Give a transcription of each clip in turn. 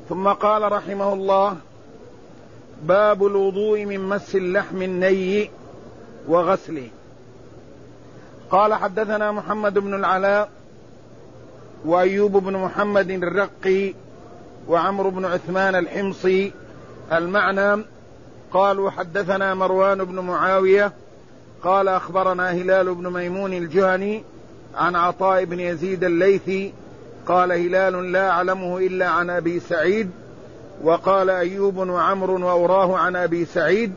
ثم قال رحمه الله: باب الوضوء من مس اللحم الني وغسله. قال: حدثنا محمد بن العلاء وأيوب بن محمد الرقي وعمرو بن عثمان الحمصي المعنى. قالوا: حدثنا مروان بن معاوية قال: أخبرنا هلال بن ميمون الجهني عن عطاء بن يزيد الليثي قال: هلال لا أعلمه إلا عن أبي سعيد. وقال أيوب وعمر وأوراه عن أبي سعيد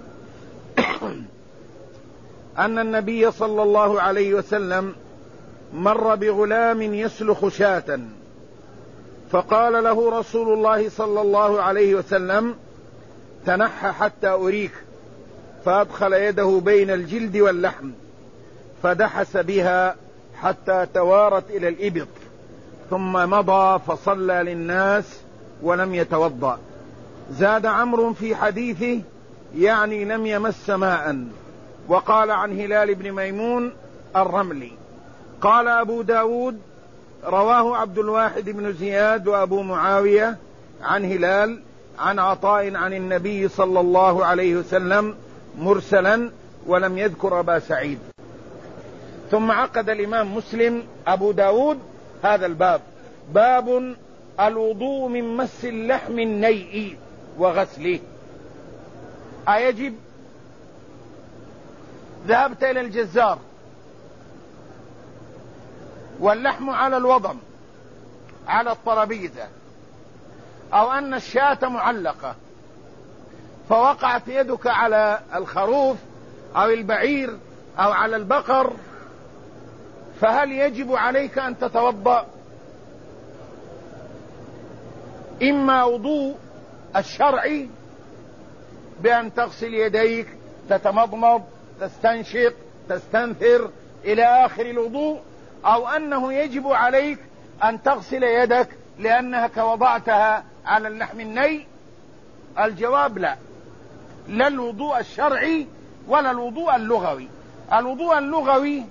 أن النبي صلى الله عليه وسلم مر بغلام يسلخ شاة، فقال له رسول الله صلى الله عليه وسلم: تنحى حتى أريك. فأدخل يده بين الجلد واللحم فدحس بها حتى توارت إلى الإبط، ثم مضى فصلى للناس ولم يتوضأ. زاد عمرو في حديثه: يعني لم يمس ماء. وقال عن هلال بن ميمون الرملي. قال أبو داود: رواه عبد الواحد بن زياد وأبو معاوية عن هلال عن عطاء عن النبي صلى الله عليه وسلم مرسلا ولم يذكر أبا سعيد. ثم عقد الإمام مسلم أبو داود هذا الباب: باب الوضوء من مس اللحم النيء وغسله. أيجب؟ ذهبت إلى الجزار واللحم على الوضم على الطرابيزة، أو أن الشاة معلقة فوقعت يدك على الخروف أو البعير أو على البقر، فهل يجب عليك أن تتوضأ؟ إما وضوء الشرعي بأن تغسل يديك، تتمضمض، تستنشق، تستنثر إلى آخر الوضوء، أو أنه يجب عليك أن تغسل يدك لأنك وضعتها على اللحم الني. الجواب: لا الوضوء الشرعي ولا الوضوء اللغوي. الوضوء اللغوي: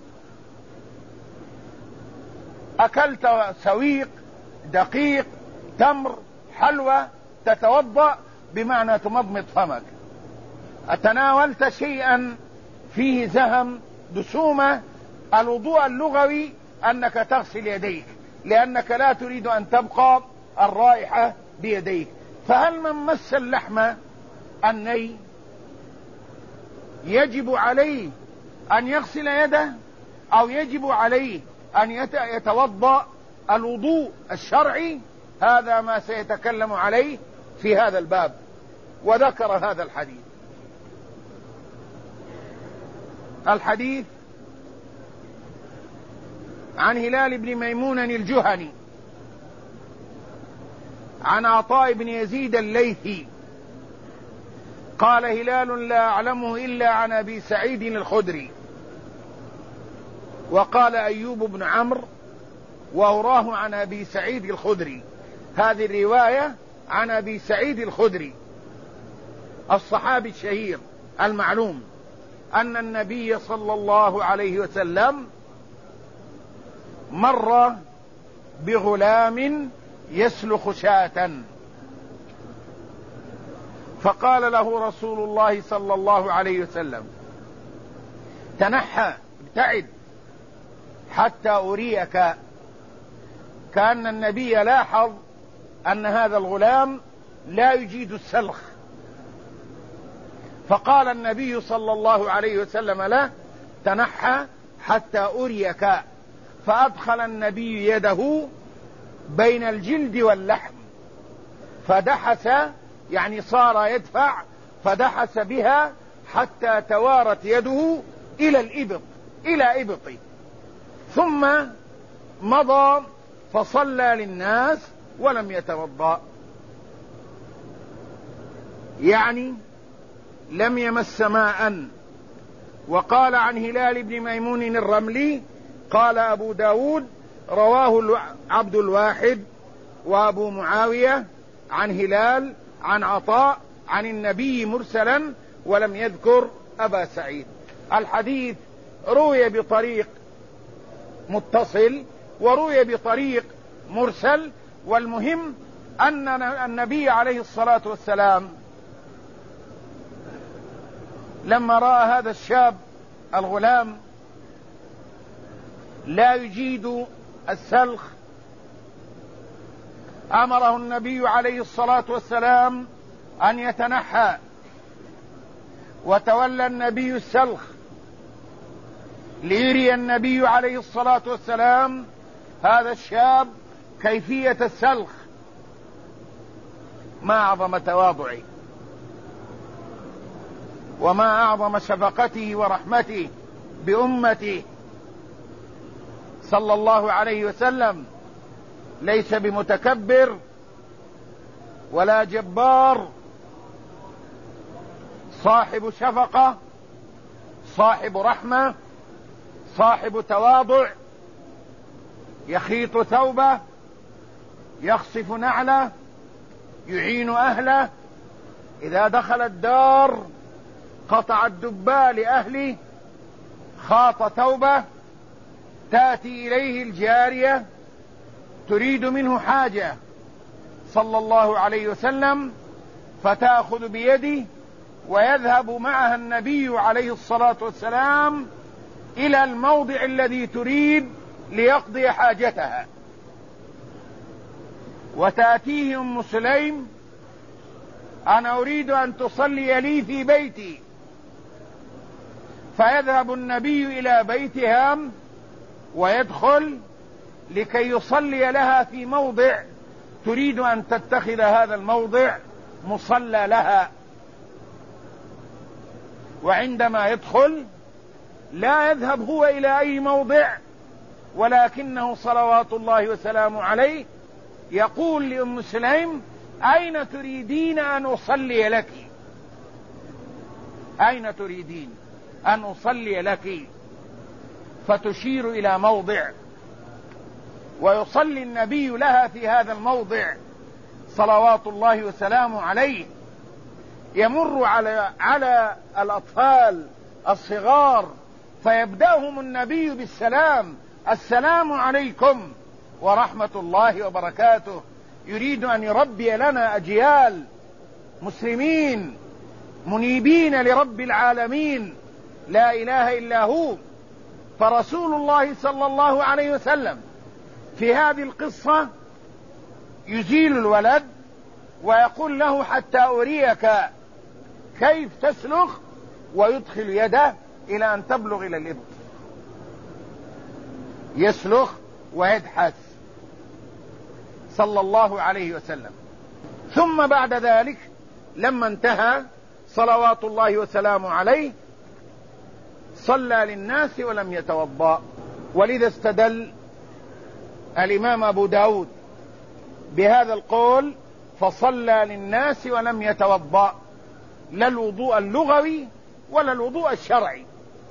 أكلت سويق، دقيق، تمر، حلوى، تتوضأ بمعنى تمضمض فمك. تناولت شيئا فيه زهم، دسومة. الوضوء اللغوي أنك تغسل يديك لأنك لا تريد أن تبقى الرائحة بيديك. فهل من مس اللحم الني يجب عليه أن يغسل يده أو يجب عليه أن يتوضأ الوضوء الشرعي؟ هذا ما سيتكلم عليه في هذا الباب، وذكر هذا الحديث عن هلال بن ميمون الجهني عن عطاء بن يزيد الليثي قال: هلال لا أعلمه إلا عن أبي سعيد الخدري. وقال أيوب بن عمرو: وأوراه عن أبي سعيد الخدري. هذه الرواية عن أبي سعيد الخدري الصحابي الشهير المعلوم أن النبي صلى الله عليه وسلم مر بغلام يسلخ شاة، فقال له رسول الله صلى الله عليه وسلم: تنحى، ابتعد حتى أريك. كأن النبي لاحظ أن هذا الغلام لا يجيد السلخ، فقال النبي صلى الله عليه وسلم له: تنحى حتى أريك. فأدخل النبي يده بين الجلد واللحم فدحس، يعني صار يدفع، فدحس بها حتى توارت يده إلى الإبط، إلى إبطه، ثم مضى فصلى للناس ولم يتوضأ، يعني لم يمس ماء. وقال عن هلال بن ميمون الرملي قال أبو داود: رواه عبد الواحد وأبو معاوية عن هلال عن عطاء عن النبي مرسلا ولم يذكر أبا سعيد. الحديث روي بطريق متصل وروي بطريق مرسل، والمهم أن النبي عليه الصلاة والسلام لما رأى هذا الشاب الغلام لا يجيد السلخ أمره النبي عليه الصلاة والسلام أن يتنحى، وتولى النبي السلخ ليري النبي عليه الصلاة والسلام هذا الشاب كيفية السلخ. ما أعظم تواضعه وما أعظم شفقته ورحمته بأمته صلى الله عليه وسلم. ليس بمتكبر ولا جبار، صاحب شفقة، صاحب رحمة، صاحب تواضع، يخيط ثوبه، يخصف نعله، يعين أهله، إذا دخل الدار قطع الدباء لأهله، خاط ثوبه، تأتي إليه الجارية تريد منه حاجة صلى الله عليه وسلم فتأخذ بيده ويذهب معها النبي عليه الصلاة والسلام إلى الموضع الذي تريد ليقضي حاجتها. وتأتيه أم سليم: أنا أريد أن تصلي لي في بيتي. فيذهب النبي إلى بيتها ويدخل لكي يصلي لها في موضع تريد أن تتخذ هذا الموضع مصلى لها. وعندما يدخل لا يذهب هو إلى أي موضع، ولكنه صلوات الله وسلامه عليه يقول لأم سليم: أين تريدين أن أصلي لك؟ أين تريدين أن أصلي لك؟ فتشير إلى موضع، ويصلي النبي لها في هذا الموضع صلوات الله وسلامه عليه. يمر على الأطفال الصغار فيبدأهم النبي بالسلام: السلام عليكم ورحمة الله وبركاته. يريد أن يربي لنا أجيال مسلمين منيبين لرب العالمين لا إله إلا هو. فرسول الله صلى الله عليه وسلم في هذه القصة يزيل الولد ويقول له: حتى أريك كيف تسلخ، ويدخل يده إلى أن تبلغ إلى الإبط، يسلخ ويدحس صلى الله عليه وسلم. ثم بعد ذلك لما انتهى صلوات الله وسلامه عليه صلى للناس ولم يتوضأ. ولذا استدل الإمام أبو داود بهذا القول: فصلى للناس ولم يتوضأ، لا الوضوء اللغوي ولا الوضوء الشرعي.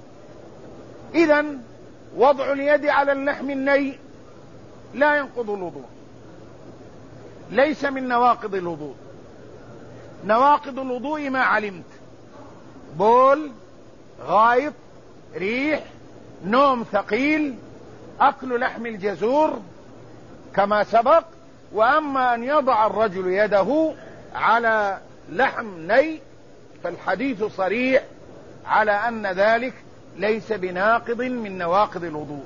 إذن وضع اليد على اللحم الني لا ينقض الوضوء، ليس من نواقض الوضوء. نواقض الوضوء ما علمت: بول، غائط، ريح، نوم ثقيل، أكل لحم الجزور كما سبق. وأما أن يضع الرجل يده على لحم ني فالحديث صريح على أن ذلك ليس بناقض من نواقض الوضوء.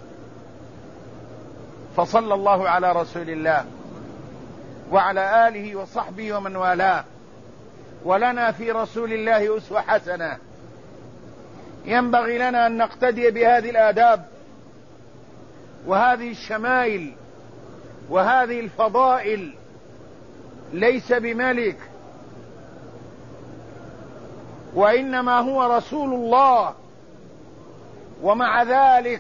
فصلى الله على رسول الله وعلى آله وصحبه ومن والاه. ولنا في رسول الله أسوة حسنة، ينبغي لنا أن نقتدي بهذه الآداب وهذه الشمائل وهذه الفضائل. ليس بملك، وإنما هو رسول الله، ومع ذلك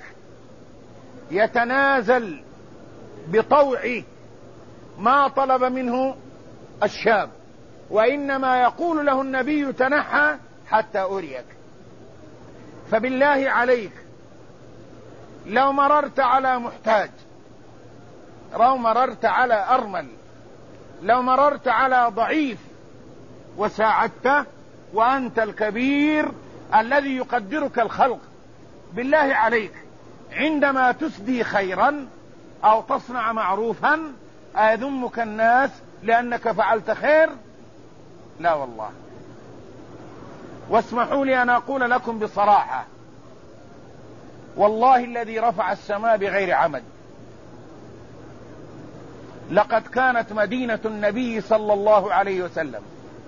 يتنازل بطوعه ما طلب منه الشاب، وإنما يقول له النبي: تنحى حتى أريك. فبالله عليك لو مررت على محتاج، لو مررت على أرمل، لو مررت على ضعيف وساعدته وأنت الكبير الذي يقدرك الخلق، بالله عليك عندما تسدي خيرا أو تصنع معروفا أيذمك الناس لأنك فعلت خير؟ لا والله. واسمحوا لي أن أقول لكم بصراحة، والله الذي رفع السماء بغير عمد، لقد كانت مدينة النبي صلى الله عليه وسلم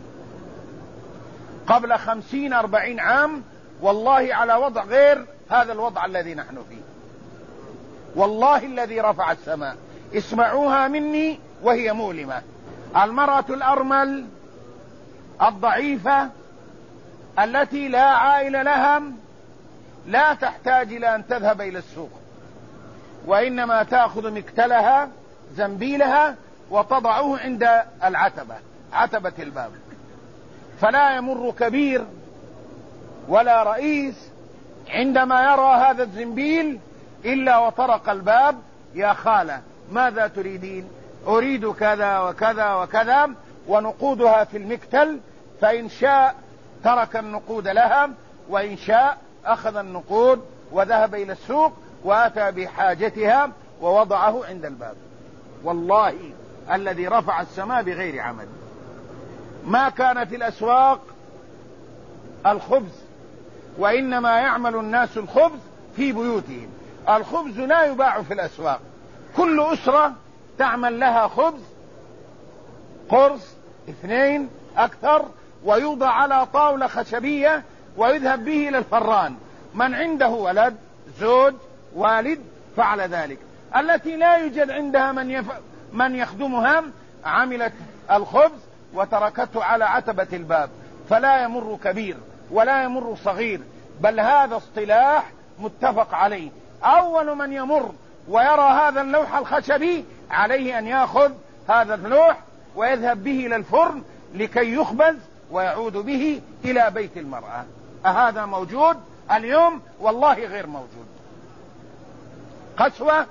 قبل 50-40 عام والله على وضع غير هذا الوضع الذي نحن فيه. والله الذي رفع السماء، اسمعوها مني وهي مؤلمة. المرأة الأرمل الضعيفة التي لا عائل لها لا تحتاج إلى أن تذهب إلى السوق، وإنما تأخذ مكتلها زنبيلها وتضعه عند عتبة الباب، فلا يمر كبير ولا رئيس عندما يرى هذا الزنبيل إلا وطرق الباب: يا خالة ماذا تريدين؟ أريد كذا وكذا وكذا، ونقودها في المكتل، فإن شاء ترك النقود لها، وإن شاء أخذ النقود وذهب إلى السوق وأتى بحاجتها ووضعه عند الباب. والله الذي رفع السماء بغير عمد. ما كان في الأسواق الخبز، وإنما يعمل الناس الخبز في بيوتهم. الخبز لا يباع في الأسواق، كل أسرة تعمل لها خبز قرص 2 أكثر، ويوضع على طاولة خشبية ويذهب به إلى الفران. من عنده ولد، زوج، والد، فعل ذلك. التي لا يوجد عندها من يخدمها عملت الخبز وتركته على عتبة الباب، فلا يمر كبير ولا يمر صغير، بل هذا اصطلاح متفق عليه. أول من يمر ويرى هذا اللوح الخشبي عليه أن يأخذ هذا اللوح ويذهب به إلى الفرن لكي يخبز ويعود به إلى بيت المرأة. أهذا موجود اليوم؟ والله غير موجود. قسوة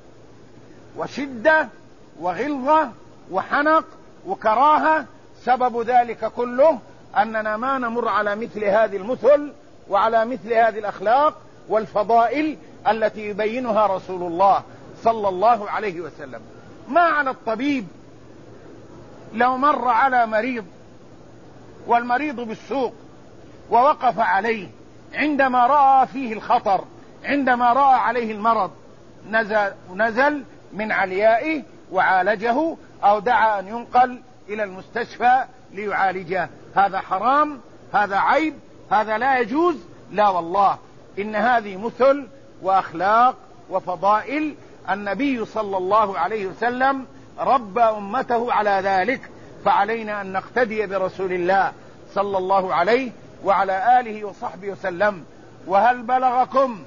وشدة وغلظة وحنق وكراهة. سبب ذلك كله أننا ما نمر على مثل هذه المثل وعلى مثل هذه الأخلاق والفضائل التي يبينها رسول الله صلى الله عليه وسلم. ما على الطبيب لو مر على مريض والمريض بالسوق ووقف عليه عندما رأى فيه الخطر، عندما رأى عليه المرض، نزل من عليائه وعالجه أو دعا أن ينقل إلى المستشفى ليعالجه. هذا حرام، هذا عيب، هذا لا يجوز. لا والله، إن هذه مثل وأخلاق وفضائل. النبي صلى الله عليه وسلم ربى أمته على ذلك، فعلينا أن نقتدي برسول الله صلى الله عليه وعلى آله وصحبه وسلم. وهل بلغكم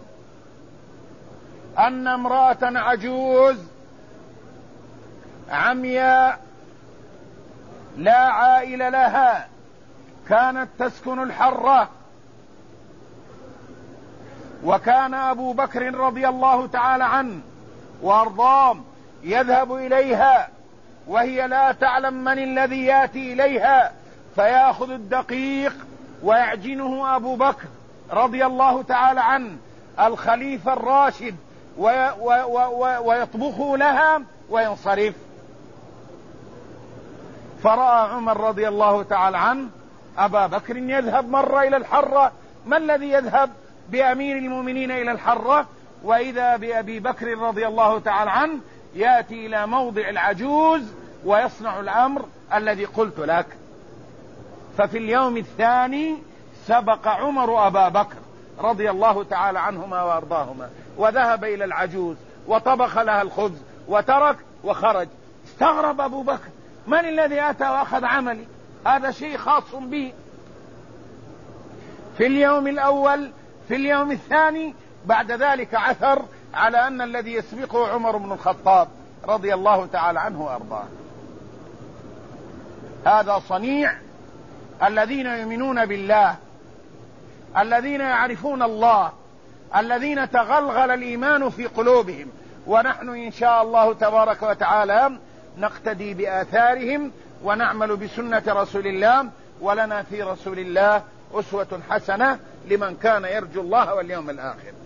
أن امرأة عجوز عمياء لا عائل لها كانت تسكن الحرة، وكان أبو بكر رضي الله تعالى عنه وأرضاه يذهب إليها وهي لا تعلم من الذي يأتي إليها، فيأخذ الدقيق ويعجنه أبو بكر رضي الله تعالى عنه الخليفة الراشد ويطبخه لها وينصرف. فرأى عمر رضي الله تعالى عنه أبا بكر يذهب مرة إلى الحرة. ما الذي يذهب بأمير المؤمنين إلى الحرة؟ وإذا بأبي بكر رضي الله تعالى عنه يأتي إلى موضع العجوز ويصنع الأمر الذي قلت لك. ففي اليوم الثاني سبق عمر أبا بكر رضي الله تعالى عنهما وأرضاهما، وذهب إلى العجوز وطبخ لها الخبز وترك وخرج. استغرب أبو بكر: من الذي أتى وأخذ عملي؟ هذا شيء خاص به. في اليوم الأول، في اليوم الثاني، بعد ذلك عثر على أن الذي يسبقه عمر بن الخطاب رضي الله تعالى عنه وأرضاه. هذا صنيع الذين يؤمنون بالله، الذين يعرفون الله، الذين تغلغل الإيمان في قلوبهم. ونحن إن شاء الله تبارك وتعالى نقتدي بآثارهم ونعمل بسنة رسول الله، ولنا في رسول الله أسوة حسنة لمن كان يرجو الله واليوم الآخر.